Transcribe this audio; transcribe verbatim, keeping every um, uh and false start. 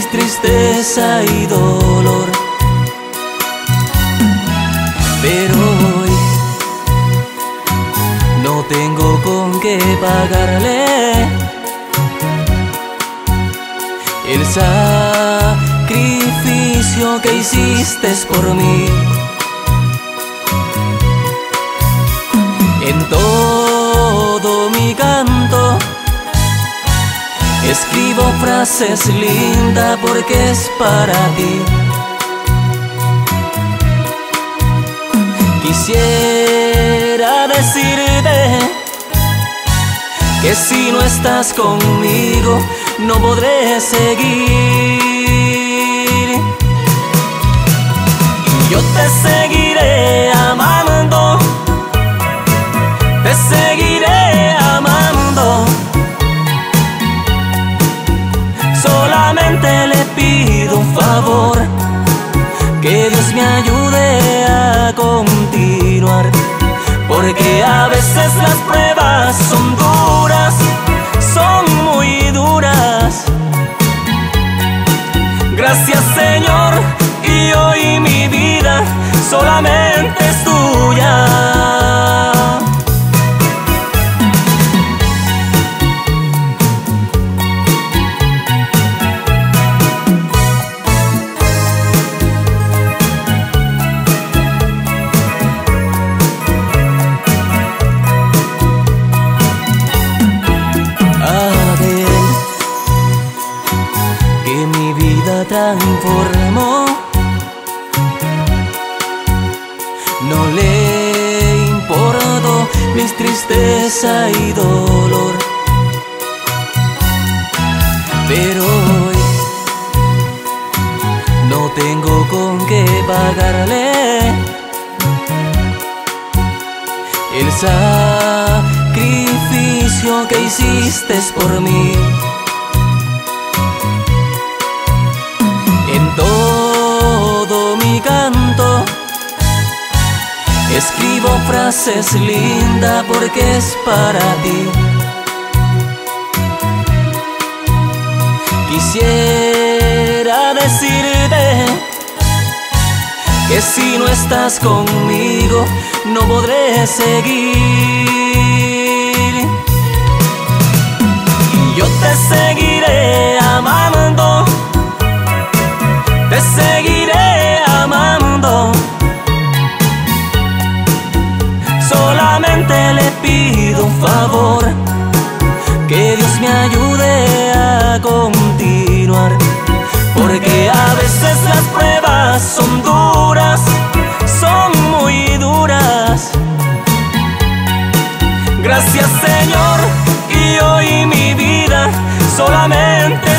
mis tristeza y dolor. Pero hoy no tengo con qué pagarle el sacrificio que hiciste por mí. En todo mi canto escribo frases lindas porque es para ti. Quisiera decirte que si no estás conmigo no podré seguir. Yo te seguiré amando, te seguiré amando. Solamente le pido un favor, que Dios me ayude a continuar, porque a veces las pruebas son duras, son muy duras. Gracias, Señor, y hoy mi vida solamente es tuya. Transformó, no le importó mis tristeza y dolor. Pero hoy no tengo con qué pagarle el sacrificio que hiciste por mí. En todo mi canto escribo frases lindas porque es para ti. Quisiera decirte que si no estás conmigo no podré seguir. Y yo te seguiré amando, te seguiré amando. Solamente le pido un favor, que Dios me ayude a continuar, porque a veces las pruebas son duras, son muy duras. Gracias, Señor, y hoy mi vida solamente